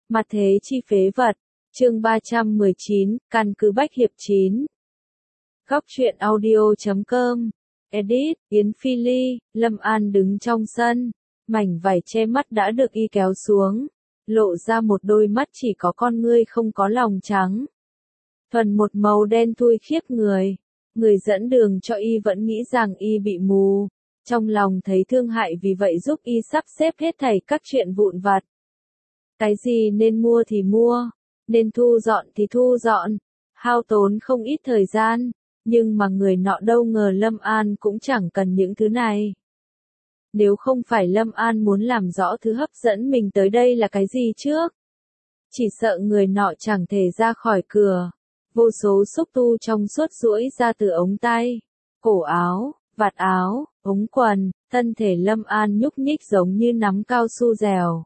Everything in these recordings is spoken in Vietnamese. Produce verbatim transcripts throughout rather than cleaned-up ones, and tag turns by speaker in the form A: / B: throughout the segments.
A: Mặt thế chi phế vật, chương ba trăm mười chín, căn cứ Bách Hiệp chín. Góc truyện audio chấm com, edit, Yến Phi Ly, Lâm An đứng trong sân, mảnh vải che mắt đã được y kéo xuống, lộ ra một đôi mắt chỉ có con ngươi không có lòng trắng. Thuần một màu đen thui khiếp người, người dẫn đường cho y vẫn nghĩ rằng y bị mù, trong lòng thấy thương hại vì vậy giúp y sắp xếp hết thảy các chuyện vụn vặt. Cái gì nên mua thì mua, nên thu dọn thì thu dọn, hao tốn không ít thời gian, nhưng mà người nọ đâu ngờ Lâm An cũng chẳng cần những thứ này. Nếu không phải Lâm An muốn làm rõ thứ hấp dẫn mình tới đây là cái gì trước, chỉ sợ người nọ chẳng thể ra khỏi cửa. Vô số xúc tu trong suốt duỗi ra từ ống tay, cổ áo, vạt áo, ống quần, thân thể Lâm An nhúc nhích giống như nắm cao su dẻo.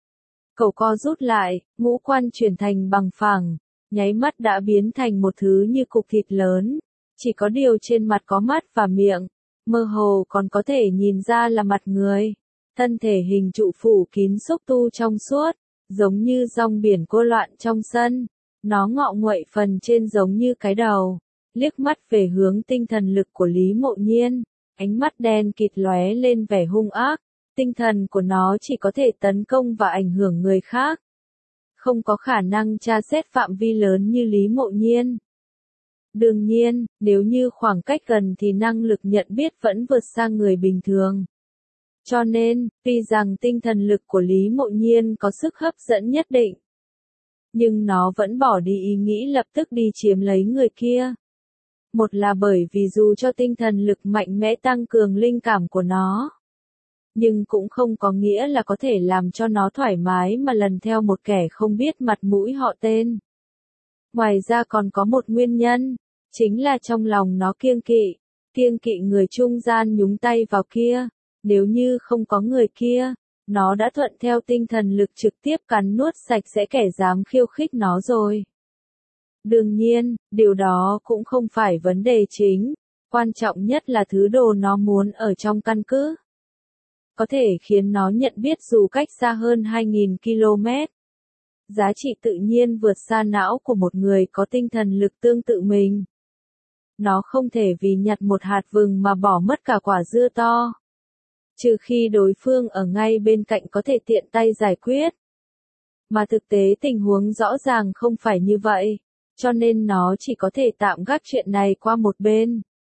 A: Cậu co rút lại, ngũ quan chuyển thành bằng phẳng, nháy mắt đã biến thành một thứ như cục thịt lớn, chỉ có điều trên mặt có mắt và miệng, mơ hồ còn có thể nhìn ra là mặt người. Thân thể hình trụ phủ kín xúc tu trong suốt, giống như rong biển cô loạn trong sân. Nó ngọ nguậy phần trên giống như cái đầu, liếc mắt về hướng tinh thần lực của Lý Mộ Nhiên, ánh mắt đen kịt lóe lên vẻ hung ác, tinh thần của nó chỉ có thể tấn công và ảnh hưởng người khác. Không có khả năng tra xét phạm vi lớn như Lý Mộ Nhiên. Đương nhiên, nếu như khoảng cách gần thì năng lực nhận biết vẫn vượt xa người bình thường. Cho nên, tuy rằng tinh thần lực của Lý Mộ Nhiên có sức hấp dẫn nhất định, nhưng nó vẫn bỏ đi ý nghĩ lập tức đi chiếm lấy người kia. Một là bởi vì dù cho tinh thần lực mạnh mẽ tăng cường linh cảm của nó, nhưng cũng không có nghĩa là có thể làm cho nó thoải mái mà lần theo một kẻ không biết mặt mũi họ tên. Ngoài ra còn có một nguyên nhân, chính là trong lòng nó kiêng kỵ, kiêng kỵ người trung gian nhúng tay vào kia, nếu như không có người kia, nó đã thuận theo tinh thần lực trực tiếp cắn nuốt sạch sẽ kẻ dám khiêu khích nó rồi. Đương nhiên, điều đó cũng không phải vấn đề chính, quan trọng nhất là thứ đồ nó muốn ở trong căn cứ. Có thể khiến nó nhận biết dù cách xa hơn hai nghìn ki lô mét. Giá trị tự nhiên vượt xa não của một người có tinh thần lực tương tự mình. Nó không thể vì nhặt một hạt vừng mà bỏ mất cả quả dưa to. Trừ khi đối phương ở ngay bên cạnh có thể tiện tay giải quyết. Mà thực tế tình huống rõ ràng không phải như vậy, cho nên nó chỉ có thể tạm gác chuyện này qua một bên.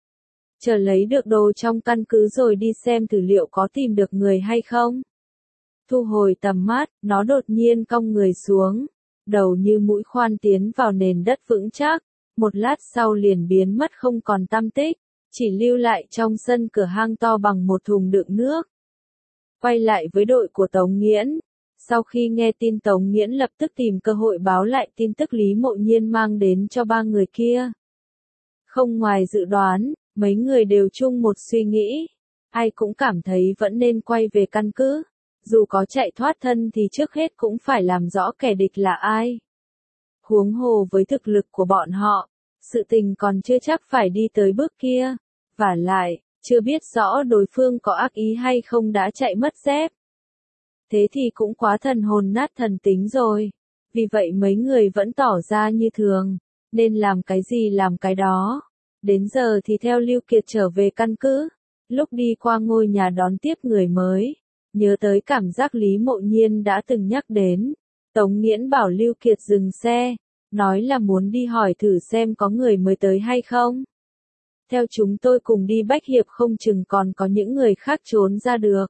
A: Chờ lấy được đồ trong căn cứ rồi đi xem thử liệu có tìm được người hay không. Thu hồi tầm mắt, nó đột nhiên cong người xuống, đầu như mũi khoan tiến vào nền đất vững chắc, một lát sau liền biến mất không còn tăm tích. Chỉ lưu lại trong sân cửa hang to bằng một thùng đựng nước. Quay lại với đội của Tống Nghiễn. Sau khi nghe tin Tống Nghiễn lập tức tìm cơ hội báo lại tin tức Lý Mộ Nhiên mang đến cho ba người kia. Không ngoài dự đoán, mấy người đều chung một suy nghĩ. Ai cũng cảm thấy vẫn nên quay về căn cứ. Dù có chạy thoát thân thì trước hết cũng phải làm rõ kẻ địch là ai. Huống hồ với thực lực của bọn họ, sự tình còn chưa chắc phải đi tới bước kia. Vả lại, chưa biết rõ đối phương có ác ý hay không đã chạy mất dép. Thế thì cũng quá thần hồn nát thần tính rồi. Vì vậy mấy người vẫn tỏ ra như thường, nên làm cái gì làm cái đó. Đến giờ thì theo Lưu Kiệt trở về căn cứ. Lúc đi qua ngôi nhà đón tiếp người mới, nhớ tới cảm giác Lý Mộ Nhiên đã từng nhắc đến. Tống Nghiễn bảo Lưu Kiệt dừng xe, nói là muốn đi hỏi thử xem có người mới tới hay không. Theo chúng tôi cùng đi Bách Hiệp không chừng còn có những người khác trốn ra được.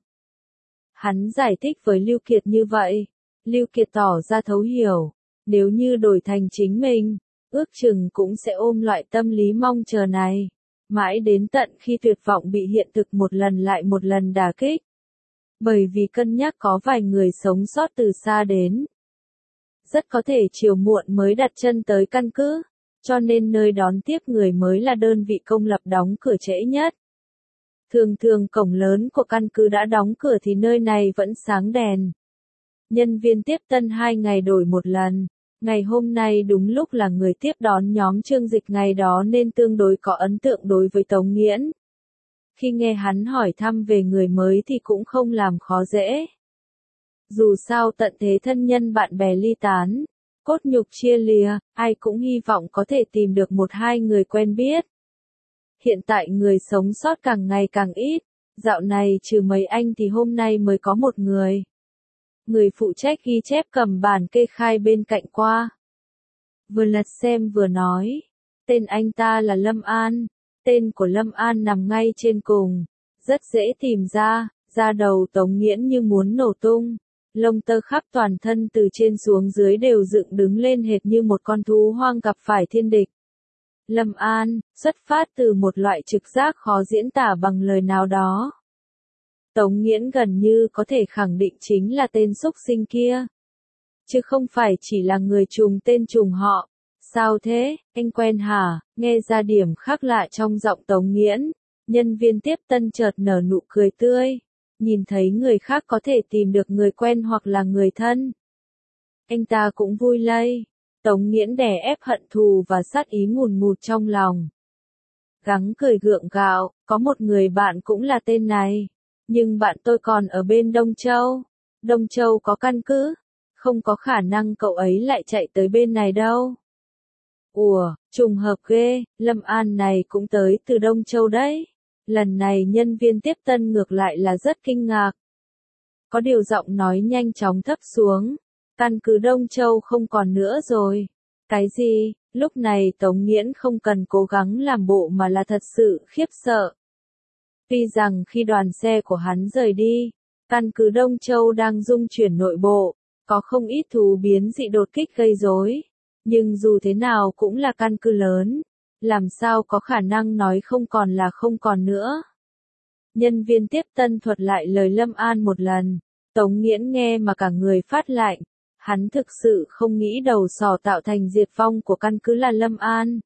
A: Hắn giải thích với Lưu Kiệt như vậy. Lưu Kiệt tỏ ra thấu hiểu. Nếu như đổi thành chính mình, ước chừng cũng sẽ ôm loại tâm lý mong chờ này. Mãi đến tận khi tuyệt vọng bị hiện thực một lần lại một lần đả kích. Bởi vì cân nhắc có vài người sống sót từ xa đến. Rất có thể chiều muộn mới đặt chân tới căn cứ. Cho nên nơi đón tiếp người mới là đơn vị công lập đóng cửa trễ nhất. Thường thường cổng lớn của căn cứ đã đóng cửa thì nơi này vẫn sáng đèn. Nhân viên tiếp tân hai ngày đổi một lần. Ngày hôm nay đúng lúc là người tiếp đón nhóm Trương Dịch ngày đó nên tương đối có ấn tượng đối với Tống Nghiễn. Khi nghe hắn hỏi thăm về người mới thì cũng không làm khó dễ. Dù sao tận thế thân nhân bạn bè ly tán, cốt nhục chia lìa, ai cũng hy vọng có thể tìm được một hai người quen biết. Hiện tại người sống sót càng ngày càng ít, dạo này trừ mấy anh thì hôm nay mới có một người. Người phụ trách ghi chép cầm bản kê khai bên cạnh qua. Vừa lật xem vừa nói, tên anh ta là Lâm An, tên của Lâm An nằm ngay trên cùng, rất dễ tìm ra, da đầu Tống Nghiễn như muốn nổ tung, lông tơ khắp toàn thân từ trên xuống dưới đều dựng đứng lên hệt như một con thú hoang gặp phải thiên địch. Lâm An, xuất phát từ một loại trực giác khó diễn tả bằng lời nào đó. Tống Nghiễn gần như có thể khẳng định chính là tên xúc sinh kia. Chứ không phải chỉ là người trùng tên trùng họ. Sao thế, anh quen hả? Nghe ra điểm khác lạ trong giọng Tống Nghiễn. Nhân viên tiếp tân chợt nở nụ cười tươi. Nhìn thấy người khác có thể tìm được người quen hoặc là người thân. Anh ta cũng vui lây. Tống Nghiễn đè ép hận thù và sát ý ngùn ngụt trong lòng. Gắng cười gượng gạo, có một người bạn cũng là tên này. Nhưng bạn tôi còn ở bên Đông Châu. Đông Châu có căn cứ. Không có khả năng cậu ấy lại chạy tới bên này đâu. Ủa, trùng hợp ghê, Lâm An này cũng tới từ Đông Châu đấy. Lần này nhân viên tiếp tân ngược lại là rất kinh ngạc. Có điều giọng nói nhanh chóng thấp xuống. Căn cứ Đông Châu không còn nữa rồi. Cái gì? Lúc này Tống Nghiễn không cần cố gắng làm bộ mà là thật sự khiếp sợ. Tuy rằng khi đoàn xe của hắn rời đi, căn cứ Đông Châu đang dung chuyển nội bộ, có không ít thú biến dị đột kích gây rối, nhưng dù thế nào cũng là căn cứ lớn, làm sao có khả năng nói không còn là không còn nữa. Nhân viên tiếp tân thuật lại lời Lâm An một lần, Tống Nghiễn nghe mà cả người phát lạnh, hắn thực sự không nghĩ đầu sỏ tạo thành diệt vong của căn cứ là Lâm An.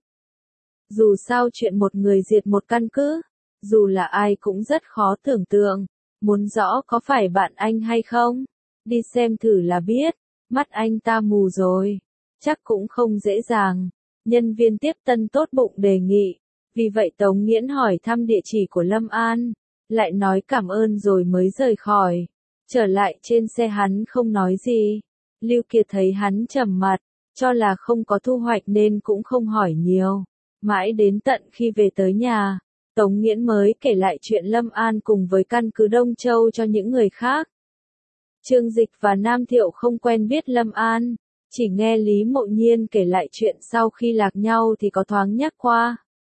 A: Dù sao chuyện một người diệt một căn cứ, dù là ai cũng rất khó tưởng tượng, muốn rõ có phải bạn anh hay không? Đi xem thử là biết, mắt anh ta mù rồi, chắc cũng không dễ dàng. Nhân viên tiếp tân tốt bụng đề nghị, vì vậy Tống Nghiễn hỏi thăm địa chỉ của Lâm An, lại nói cảm ơn rồi mới rời khỏi. Trở lại trên xe hắn không nói gì, Lưu Kiệt thấy hắn trầm mặt, cho là không có thu hoạch nên cũng không hỏi nhiều. Mãi đến tận khi về tới nhà, Tống Nghiễn mới kể lại chuyện Lâm An cùng với căn cứ Đông Châu cho những người khác. Trương Dịch và Nam Thiệu không quen biết Lâm An, chỉ nghe Lý Mộ Nhiên kể lại chuyện sau khi lạc nhau thì có thoáng nhắc qua.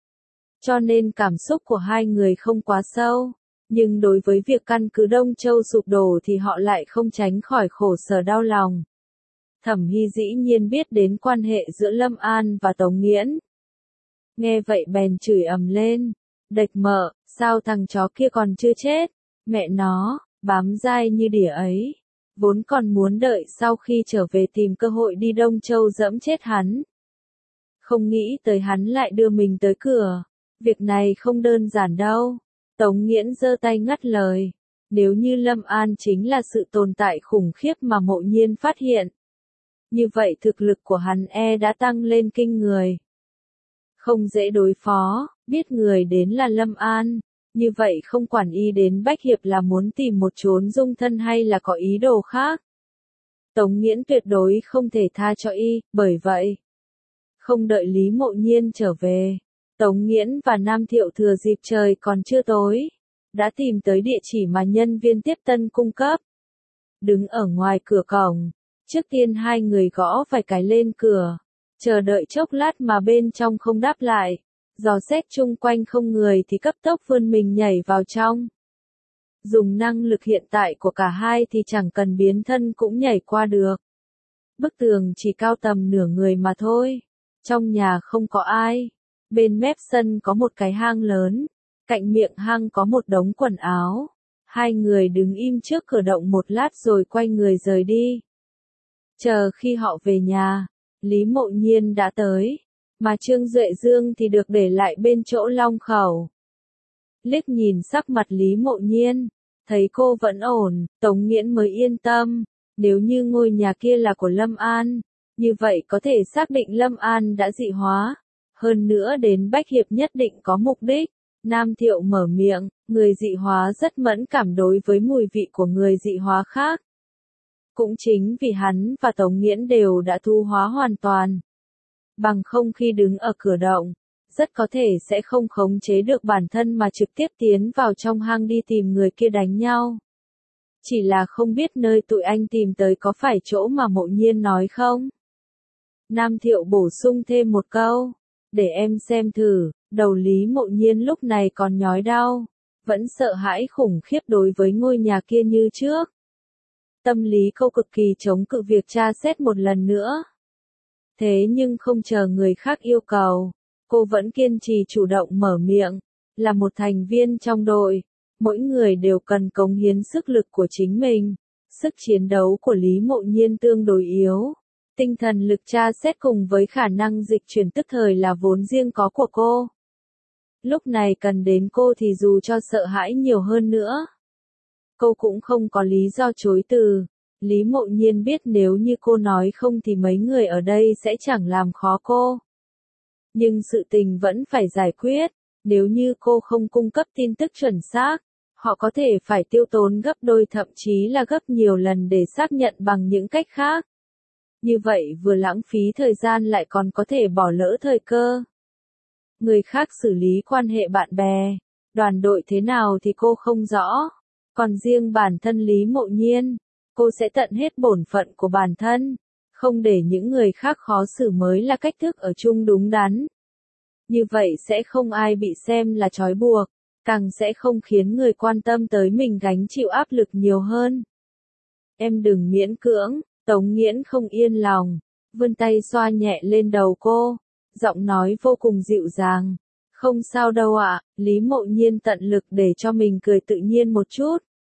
A: Cho nên cảm xúc của hai người không quá sâu, nhưng đối với việc căn cứ Đông Châu sụp đổ thì họ lại không tránh khỏi khổ sở đau lòng. Thẩm Hy dĩ nhiên biết đến quan hệ giữa Lâm An và Tống Nghiễn. Nghe vậy bèn chửi ầm lên. Đệch mợ, sao thằng chó kia còn chưa chết? Mẹ nó, bám dai như đỉa ấy. Vốn còn muốn đợi sau khi trở về tìm cơ hội đi Đông Châu dẫm chết hắn. Không nghĩ tới hắn lại đưa mình tới cửa. Việc này không đơn giản đâu. Tống Nghiễn giơ tay ngắt lời. Nếu như Lâm An chính là sự tồn tại khủng khiếp mà Mộ Nhiên phát hiện. Như vậy thực lực của hắn e đã tăng lên kinh người. Không dễ đối phó, biết người đến là Lâm An, như vậy không quản y đến Bách Hiệp là muốn tìm một chốn dung thân hay là có ý đồ khác. Tống Nghiễn tuyệt đối không thể tha cho y, bởi vậy, không đợi Lý Mộ Nhiên trở về, Tống Nghiễn và Nam Thiệu thừa dịp trời còn chưa tối, đã tìm tới địa chỉ mà nhân viên tiếp tân cung cấp. Đứng ở ngoài cửa cổng, trước tiên hai người gõ vài cái lên cửa. Chờ đợi chốc lát mà bên trong không đáp lại, dò xét chung quanh không người thì cấp tốc vươn mình nhảy vào trong. Dùng năng lực hiện tại của cả hai thì chẳng cần biến thân cũng nhảy qua được. Bức tường chỉ cao tầm nửa người mà thôi. Trong nhà không có ai. Bên mép sân có một cái hang lớn. Cạnh miệng hang có một đống quần áo. Hai người đứng im trước cửa động một lát rồi quay người rời đi. Chờ khi họ về nhà, Lý Mộ Nhiên đã tới, mà Trương Duệ Dương thì được để lại bên chỗ Long Khẩu. Liếc nhìn sắc mặt Lý Mộ Nhiên, thấy cô vẫn ổn, Tống Nghiễn mới yên tâm, nếu như ngôi nhà kia là của Lâm An, như vậy có thể xác định Lâm An đã dị hóa, hơn nữa đến Bách Hiệp nhất định có mục đích. Nam Thiệu mở miệng, người dị hóa rất mẫn cảm đối với mùi vị của người dị hóa khác. Cũng chính vì hắn và Tống Nghiễn đều đã thu hóa hoàn toàn. Bằng không khi đứng ở cửa động, rất có thể sẽ không khống chế được bản thân mà trực tiếp tiến vào trong hang đi tìm người kia đánh nhau. Chỉ là không biết nơi tụi anh tìm tới có phải chỗ mà Mộ Nhiên nói không? Nam Thiệu bổ sung thêm một câu, để em xem thử, đầu Lý Mộ Nhiên lúc này còn nhói đau, vẫn sợ hãi khủng khiếp đối với ngôi nhà kia như trước. Tâm lý cô cực kỳ chống cự việc tra xét một lần nữa. Thế nhưng không chờ người khác yêu cầu, cô vẫn kiên trì chủ động mở miệng, là một thành viên trong đội, mỗi người đều cần cống hiến sức lực của chính mình, sức chiến đấu của Lý Mộ Nhiên tương đối yếu. Tinh thần lực tra xét cùng với khả năng dịch chuyển tức thời là vốn riêng có của cô. Lúc này cần đến cô thì dù cho sợ hãi nhiều hơn nữa, cô cũng không có lý do chối từ. Lý Mộ Nhiên biết nếu như cô nói không thì mấy người ở đây sẽ chẳng làm khó cô. Nhưng sự tình vẫn phải giải quyết, nếu như cô không cung cấp tin tức chuẩn xác, họ có thể phải tiêu tốn gấp đôi thậm chí là gấp nhiều lần để xác nhận bằng những cách khác. Như vậy vừa lãng phí thời gian lại còn có thể bỏ lỡ thời cơ. Người khác xử lý quan hệ bạn bè, đoàn đội thế nào thì cô không rõ. Còn riêng bản thân Lý Mộ Nhiên, cô sẽ tận hết bổn phận của bản thân, không để những người khác khó xử mới là cách thức ở chung đúng đắn. Như vậy sẽ không ai bị xem là trói buộc, càng sẽ không khiến người quan tâm tới mình gánh chịu áp lực nhiều hơn. Em đừng miễn cưỡng. Tống Nghiễn không yên lòng, vươn tay xoa nhẹ lên đầu cô, giọng nói vô cùng dịu dàng. Không sao đâu ạ, Lý Mộ Nhiên tận lực để cho mình cười tự nhiên một chút.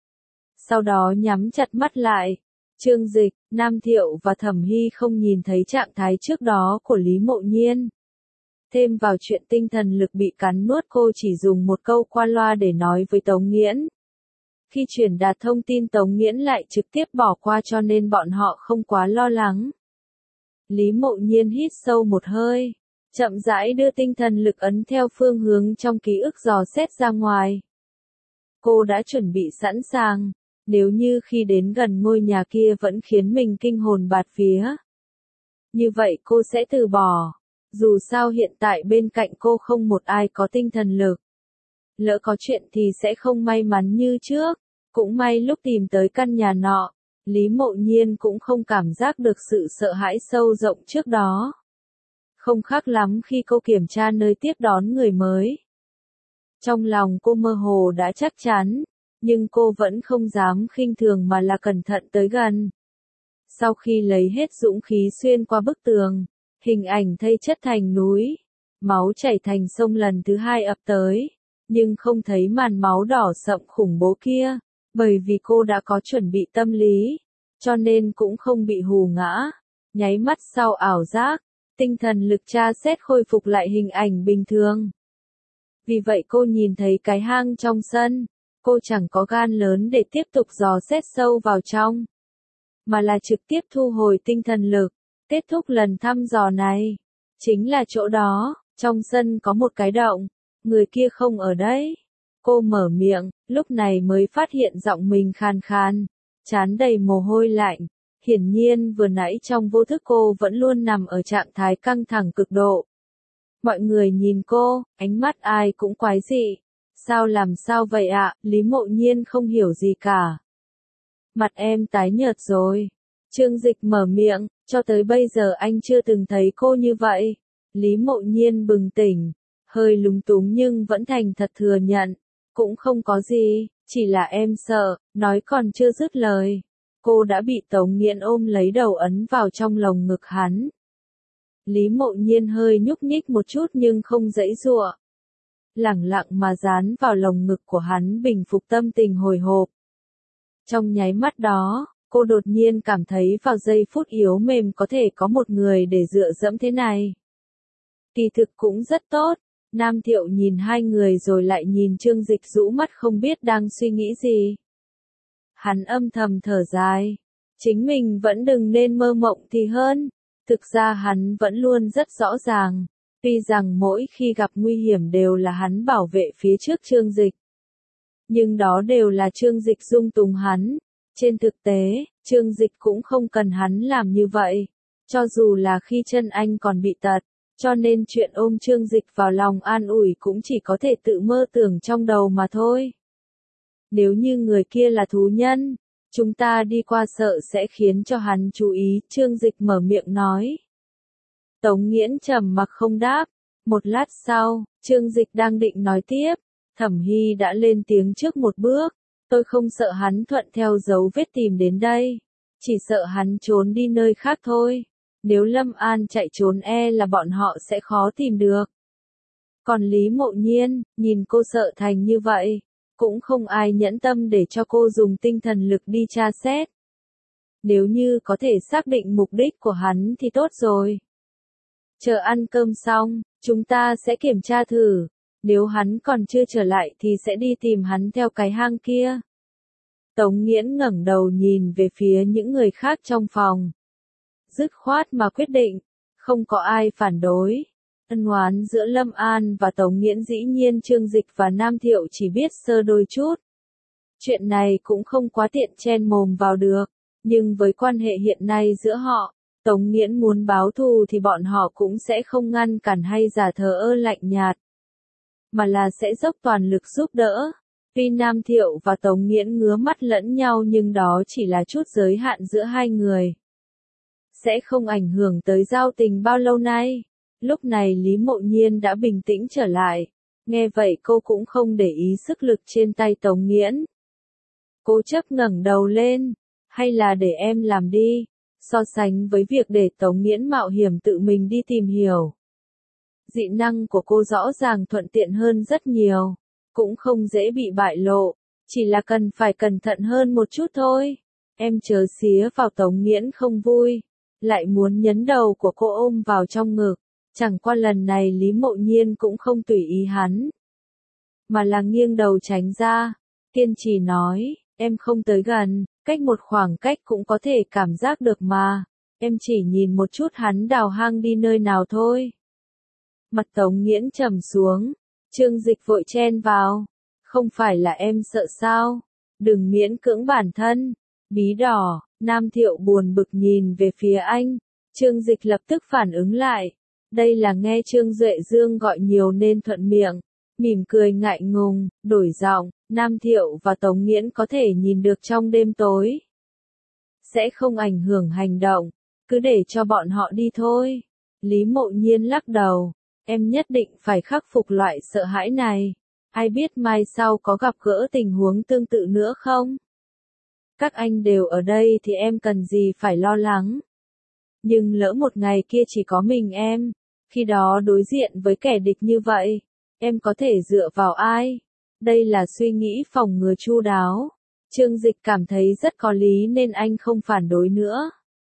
A: Sau đó nhắm chặt mắt lại. Trương Dịch, Nam Thiệu và Thẩm Hy không nhìn thấy trạng thái trước đó của Lý Mộ Nhiên. Thêm vào chuyện tinh thần lực bị cắn nuốt, cô chỉ dùng một câu qua loa để nói với Tống Nghiễn. Khi truyền đạt thông tin Tống Nghiễn lại trực tiếp bỏ qua cho nên bọn họ không quá lo lắng. Lý Mộ Nhiên hít sâu một hơi, chậm rãi đưa tinh thần lực ấn theo phương hướng trong ký ức dò xét ra ngoài. Cô đã chuẩn bị sẵn sàng, nếu như khi đến gần ngôi nhà kia vẫn khiến mình kinh hồn bạt vía. Như vậy cô sẽ từ bỏ, dù sao hiện tại bên cạnh cô không một ai có tinh thần lực. Lỡ có chuyện thì sẽ không may mắn như trước. Cũng may lúc tìm tới căn nhà nọ, Lý Mộ Nhiên cũng không cảm giác được sự sợ hãi sâu rộng trước đó. Không khác lắm khi cô kiểm tra nơi tiếp đón người mới. Trong lòng cô mơ hồ đã chắc chắn, nhưng cô vẫn không dám khinh thường mà là cẩn thận tới gần. Sau khi lấy hết dũng khí xuyên qua bức tường, hình ảnh thây chất thành núi, máu chảy thành sông lần thứ hai ập tới, nhưng không thấy màn máu đỏ sậm khủng bố kia. Bởi vì cô đã có chuẩn bị tâm lý, cho nên cũng không bị hù ngã. Nháy mắt sau ảo giác, tinh thần lực tra xét khôi phục lại hình ảnh bình thường. Vì vậy cô nhìn thấy cái hang trong sân, cô chẳng có gan lớn để tiếp tục dò xét sâu vào trong, mà là trực tiếp thu hồi tinh thần lực. Kết thúc lần thăm dò này, chính là chỗ đó, trong sân có một cái động, người kia không ở đấy. Cô mở miệng, lúc này mới phát hiện giọng mình khàn khàn, trán đầy mồ hôi lạnh. Hiển nhiên vừa nãy trong vô thức cô vẫn luôn nằm ở trạng thái căng thẳng cực độ. Mọi người nhìn cô, ánh mắt ai cũng quái dị. Sao làm sao vậy ạ? Lý Mộ Nhiên không hiểu gì cả. Mặt em tái nhợt rồi. Trương Dịch mở miệng, cho tới bây giờ anh chưa từng thấy cô như vậy. Lý Mộ Nhiên bừng tỉnh, hơi lúng túng nhưng vẫn thành thật thừa nhận. Cũng không có gì, chỉ là em sợ, nói còn chưa dứt lời. Cô đã bị Tống Nghiễn ôm lấy đầu ấn vào trong lồng ngực hắn. Lý Mộ Nhiên hơi nhúc nhích một chút nhưng không giãy giụa. Lẳng lặng mà dán vào lồng ngực của hắn bình phục tâm tình hồi hộp. Trong nháy mắt đó, cô đột nhiên cảm thấy vào giây phút yếu mềm có thể có một người để dựa dẫm thế này. Kỳ thực cũng rất tốt. Nam Thiệu nhìn hai người rồi lại nhìn Trương Dịch rũ mắt không biết đang suy nghĩ gì. Hắn âm thầm thở dài. Chính mình vẫn đừng nên mơ mộng thì hơn. Thực ra hắn vẫn luôn rất rõ ràng. Tuy rằng mỗi khi gặp nguy hiểm đều là hắn bảo vệ phía trước Trương Dịch. Nhưng đó đều là Trương Dịch dung túng hắn. Trên thực tế, Trương Dịch cũng không cần hắn làm như vậy, cho dù là khi chân anh còn bị tật, cho nên chuyện ôm Trương Dịch vào lòng an ủi cũng chỉ có thể tự mơ tưởng trong đầu mà thôi. Nếu như người kia là thú nhân, chúng ta đi qua sợ sẽ khiến cho hắn chú ý, Trương Dịch mở miệng nói. Tống Nghiễn trầm mặc không đáp, một lát sau, Trương Dịch đang định nói tiếp, Thẩm Hy đã lên tiếng trước một bước, tôi không sợ hắn thuận theo dấu vết tìm đến đây, chỉ sợ hắn trốn đi nơi khác thôi, nếu Lâm An chạy trốn e là bọn họ sẽ khó tìm được. Còn Lý Mộ Nhiên, nhìn cô sợ thành như vậy, cũng không ai nhẫn tâm để cho cô dùng tinh thần lực đi tra xét. Nếu như có thể xác định mục đích của hắn thì tốt rồi. Chờ ăn cơm xong, chúng ta sẽ kiểm tra thử, nếu hắn còn chưa trở lại thì sẽ đi tìm hắn theo cái hang kia. Tống Nghiễn ngẩng đầu nhìn về phía những người khác trong phòng. Dứt khoát mà quyết định, không có ai phản đối. Ân oán giữa Lâm An và Tống Nghiễn dĩ nhiên Trương Dịch và Nam Thiệu chỉ biết sơ đôi chút. Chuyện này cũng không quá tiện chen mồm vào được, nhưng với quan hệ hiện nay giữa họ, Tống Nghiễn muốn báo thù thì bọn họ cũng sẽ không ngăn cản hay giả thờ ơ lạnh nhạt, mà là sẽ dốc toàn lực giúp đỡ. Tuy Nam Thiệu và Tống Nghiễn ngứa mắt lẫn nhau nhưng đó chỉ là chút giới hạn giữa hai người, sẽ không ảnh hưởng tới giao tình bao lâu nay. Lúc này Lý Mộ Nhiên đã bình tĩnh trở lại, nghe vậy cô cũng không để ý sức lực trên tay Tống Nghiễn. Cố chấp ngẩng đầu lên, hay là để em làm đi, so sánh với việc để Tống Nghiễn mạo hiểm tự mình đi tìm hiểu. Dị năng của cô rõ ràng thuận tiện hơn rất nhiều, cũng không dễ bị bại lộ, chỉ là cần phải cẩn thận hơn một chút thôi. Em chớ xía vào, Tống Nghiễn không vui, lại muốn nhấn đầu của cô ôm vào trong ngực. Chẳng qua lần này Lý Mộ Nhiên cũng không tùy ý hắn, mà là nghiêng đầu tránh ra, kiên trì nói, em không tới gần, cách một khoảng cách cũng có thể cảm giác được mà, em chỉ nhìn một chút hắn đào hang đi nơi nào thôi. Mặt Tống Nghiễn trầm xuống, Trương Dịch vội chen vào, không phải là em sợ sao, đừng miễn cưỡng bản thân. Bí đỏ, Nam Thiệu buồn bực nhìn về phía anh, Trương Dịch lập tức phản ứng lại. Đây là nghe Trương Duệ Dương gọi nhiều nên thuận miệng, mỉm cười ngại ngùng, đổi giọng, Nam Thiệu và Tống Nghiễn có thể nhìn được trong đêm tối. Sẽ không ảnh hưởng hành động, cứ để cho bọn họ đi thôi. Lý Mộ Nhiên lắc đầu, em nhất định phải khắc phục loại sợ hãi này, ai biết mai sau có gặp gỡ tình huống tương tự nữa không? Các anh đều ở đây thì em cần gì phải lo lắng. Nhưng lỡ một ngày kia chỉ có mình em, khi đó đối diện với kẻ địch như vậy, em có thể dựa vào ai? Đây là suy nghĩ phòng ngừa chu đáo. Trương Dịch cảm thấy rất có lý nên anh không phản đối nữa.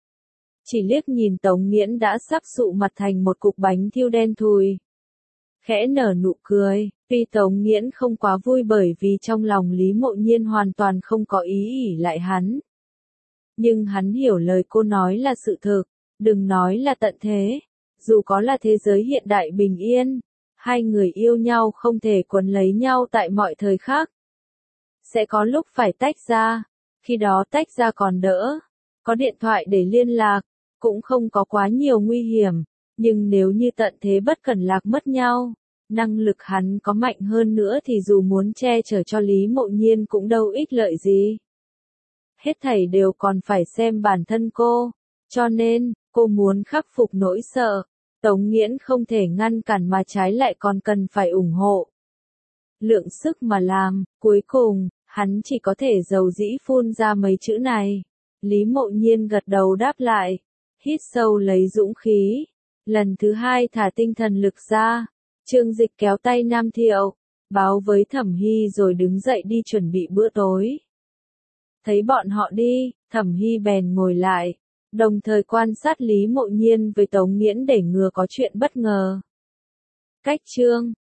A: Chỉ liếc nhìn Tống Nghiễn đã sắp sụ mặt thành một cục bánh thiêu đen thùi. Khẽ nở nụ cười, tuy Tống Nghiễn không quá vui bởi vì trong lòng Lý Mộ Nhiên hoàn toàn không có ý ỉ lại hắn. Nhưng hắn hiểu lời cô nói là sự thực, đừng nói là tận thế. Dù có là thế giới hiện đại bình yên, hai người yêu nhau không thể quấn lấy nhau tại mọi thời khắc. Sẽ có lúc phải tách ra, khi đó tách ra còn đỡ, có điện thoại để liên lạc, cũng không có quá nhiều nguy hiểm, nhưng nếu như tận thế bất cẩn lạc mất nhau, năng lực hắn có mạnh hơn nữa thì dù muốn che chở cho Lý Mộ Nhiên cũng đâu ích lợi gì. Hết thảy đều còn phải xem bản thân cô, cho nên, cô muốn khắc phục nỗi sợ. Tống Nghiễn không thể ngăn cản mà trái lại còn cần phải ủng hộ. Lượng sức mà làm, cuối cùng, hắn chỉ có thể dầu dĩ phun ra mấy chữ này. Lý Mộ Nhiên gật đầu đáp lại, hít sâu lấy dũng khí. Lần thứ hai thả tinh thần lực ra, Trương Dịch kéo tay Nam Thiệu, báo với Thẩm Hy rồi đứng dậy đi chuẩn bị bữa tối. Thấy bọn họ đi, Thẩm Hy bèn ngồi lại, đồng thời quan sát Lý Mộ Nhiên với Tống Nghiễn để ngừa có chuyện bất ngờ. Cách chương